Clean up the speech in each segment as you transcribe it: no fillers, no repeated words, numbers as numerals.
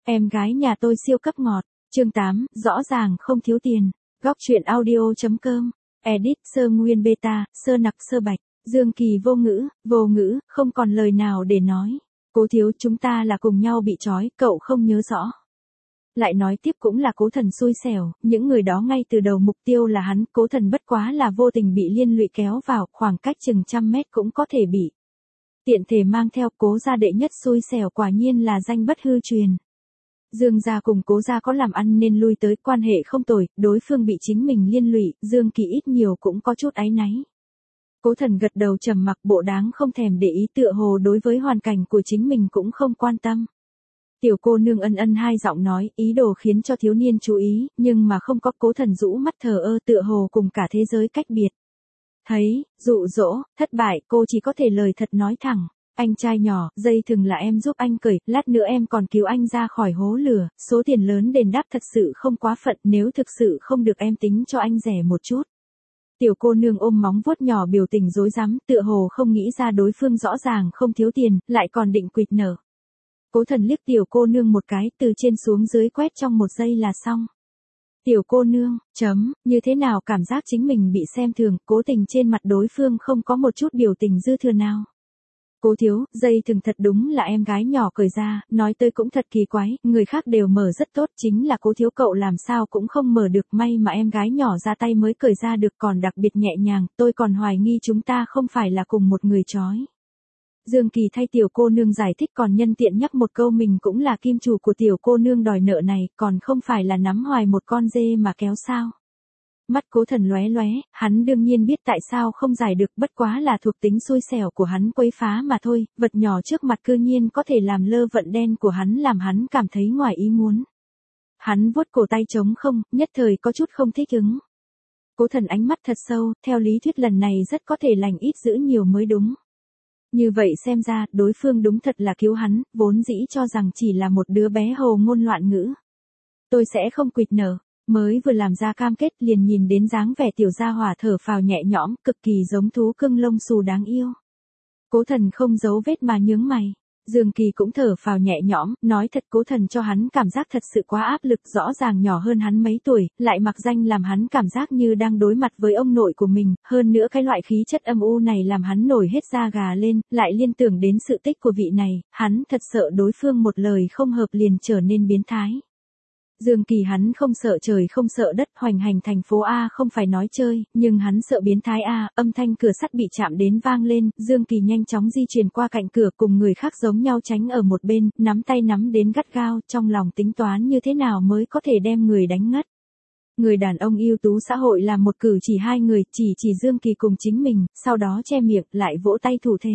Em gái nhà tôi siêu cấp ngọt. Chương 8, rõ ràng không thiếu tiền. Góc truyện audio.com. Edit sơ nguyên beta, sơ nặc sơ bạch. Dương Kỳ vô ngữ, không còn lời nào để nói. Cố thiếu, chúng ta là cùng nhau bị trói, cậu không nhớ rõ. Lại nói tiếp cũng là Cố Thần xui xẻo, những người đó ngay từ đầu mục tiêu là hắn, Cố Thần bất quá là vô tình bị liên lụy kéo vào, khoảng cách chừng 100 mét cũng có thể bị. Tiện thể mang theo. Cố gia đệ nhất xui xẻo quả nhiên là danh bất hư truyền. Dương gia cùng Cố gia có làm ăn nên lui tới, quan hệ không tồi, đối phương bị chính mình liên lụy, Dương Kỳ ít nhiều cũng có chút áy náy. Cố Thần gật đầu trầm mặc, bộ dáng không thèm để ý, tựa hồ đối với hoàn cảnh của chính mình cũng không quan tâm. Tiểu cô nương ân ân hai giọng nói, ý đồ khiến cho thiếu niên chú ý, nhưng mà không có. Cố Thần rũ mắt thờ ơ, tựa hồ cùng cả thế giới cách biệt. Thấy, dụ dỗ, thất bại, cô chỉ có thể lời thật nói thẳng. Anh trai nhỏ, dây thừng là em giúp anh cởi, lát nữa em còn cứu anh ra khỏi hố lửa, số tiền lớn đền đáp thật sự không quá phận, nếu thực sự không được em tính cho anh rẻ một chút. Tiểu cô nương ôm móng vuốt nhỏ, biểu tình rối rắm, tựa hồ không nghĩ ra đối phương rõ ràng không thiếu tiền, lại còn định quỵt nợ. Cố Thần liếc tiểu cô nương một cái, từ trên xuống dưới quét trong một giây là xong. Tiểu cô nương, như thế nào cảm giác chính mình bị xem thường, cố tình trên mặt đối phương không có một chút biểu tình dư thừa nào. Cố thiếu, dây thừng thật đúng là em gái nhỏ cởi ra, nói tới cũng thật kỳ quái, người khác đều mở rất tốt, chính là Cố thiếu cậu làm sao cũng không mở được, may mà em gái nhỏ ra tay mới cởi ra được, còn đặc biệt nhẹ nhàng, tôi còn hoài nghi chúng ta không phải là cùng một người trói. Dương Kỳ thay tiểu cô nương giải thích, còn nhân tiện nhắc một câu mình cũng là kim chủ của tiểu cô nương đòi nợ này, còn không phải là nắm hoài một con dê mà kéo sao. Mắt Cố Thần lóe lóe, hắn đương nhiên biết tại sao không giải được, bất quá là thuộc tính xui xẻo của hắn quấy phá mà thôi, vật nhỏ trước mặt cư nhiên có thể làm lơ vận đen của hắn, làm hắn cảm thấy ngoài ý muốn. Hắn vuốt cổ tay trống không, nhất thời có chút không thích ứng. Cố Thần ánh mắt thật sâu, theo lý thuyết lần này rất có thể lành ít dữ nhiều mới đúng. Như vậy xem ra, đối phương đúng thật là cứu hắn, vốn dĩ cho rằng chỉ là một đứa bé hồ ngôn loạn ngữ. Tôi sẽ không quỵt nợ. Mới vừa làm ra cam kết liền nhìn đến dáng vẻ tiểu gia hỏa thở phào nhẹ nhõm, cực kỳ giống thú cưng lông xù đáng yêu. Cố Thần không giấu vết mà nhướng mày. Dương Kỳ cũng thở phào nhẹ nhõm, nói thật Cố Thần cho hắn cảm giác thật sự quá áp lực, rõ ràng nhỏ hơn hắn mấy tuổi, lại mặc danh làm hắn cảm giác như đang đối mặt với ông nội của mình, hơn nữa cái loại khí chất âm u này làm hắn nổi hết da gà lên, lại liên tưởng đến sự tích của vị này, hắn thật sợ đối phương một lời không hợp liền trở nên biến thái. Dương Kỳ hắn không sợ trời không sợ đất, hoành hành thành phố A không phải nói chơi, nhưng hắn sợ biến thái A. Âm thanh cửa sắt bị chạm đến vang lên, Dương Kỳ nhanh chóng di chuyển qua cạnh cửa, cùng người khác giống nhau tránh ở một bên, nắm tay nắm đến gắt gao, trong lòng tính toán như thế nào mới có thể đem người đánh ngất. Người đàn ông ưu tú xã hội làm một cử chỉ hai người, chỉ Dương Kỳ cùng chính mình, sau đó che miệng, lại vỗ tay thủ thế.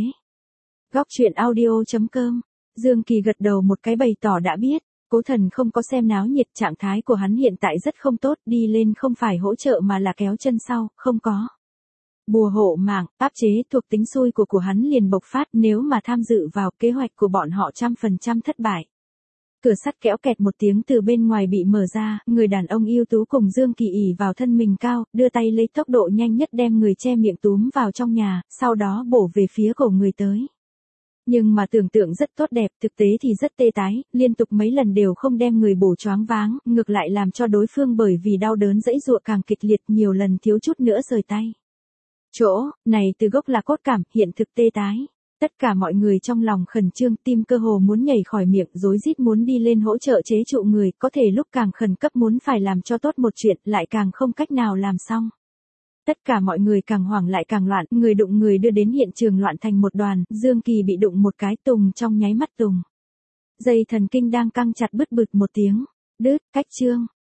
Góc truyện audio.com. Dương Kỳ gật đầu một cái bày tỏ đã biết. Cố Thần không có xem náo nhiệt, trạng thái của hắn hiện tại rất không tốt, đi lên không phải hỗ trợ mà là kéo chân sau, không có. Bùa hộ mạng, áp chế thuộc tính xui của hắn liền bộc phát, nếu mà tham dự vào kế hoạch của bọn họ 100% thất bại. Cửa sắt kéo kẹt một tiếng từ bên ngoài bị mở ra, người đàn ông ưu tú cùng Dương Kỳ ỉ vào thân mình cao, đưa tay lấy tốc độ nhanh nhất đem người che miệng túm vào trong nhà, sau đó bổ về phía cổ người tới. Nhưng mà tưởng tượng rất tốt đẹp, thực tế thì rất tê tái, liên tục mấy lần đều không đem người bổ choáng váng, ngược lại làm cho đối phương bởi vì đau đớn giãy giụa càng kịch liệt, nhiều lần thiếu chút nữa rời tay. Chỗ này từ gốc là cốt cảm, hiện thực tê tái. Tất cả mọi người trong lòng khẩn trương, tim cơ hồ muốn nhảy khỏi miệng, rối rít muốn đi lên hỗ trợ chế trụ người, có thể lúc càng khẩn cấp muốn phải làm cho tốt một chuyện, lại càng không cách nào làm xong. Tất cả mọi người càng hoảng lại càng loạn, người đụng người đưa đến hiện trường loạn thành một đoàn, Dương Kỳ bị đụng một cái, tùng trong nháy mắt tùng. Dây thần kinh đang căng chặt bứt bực một tiếng, đứt, cách chương.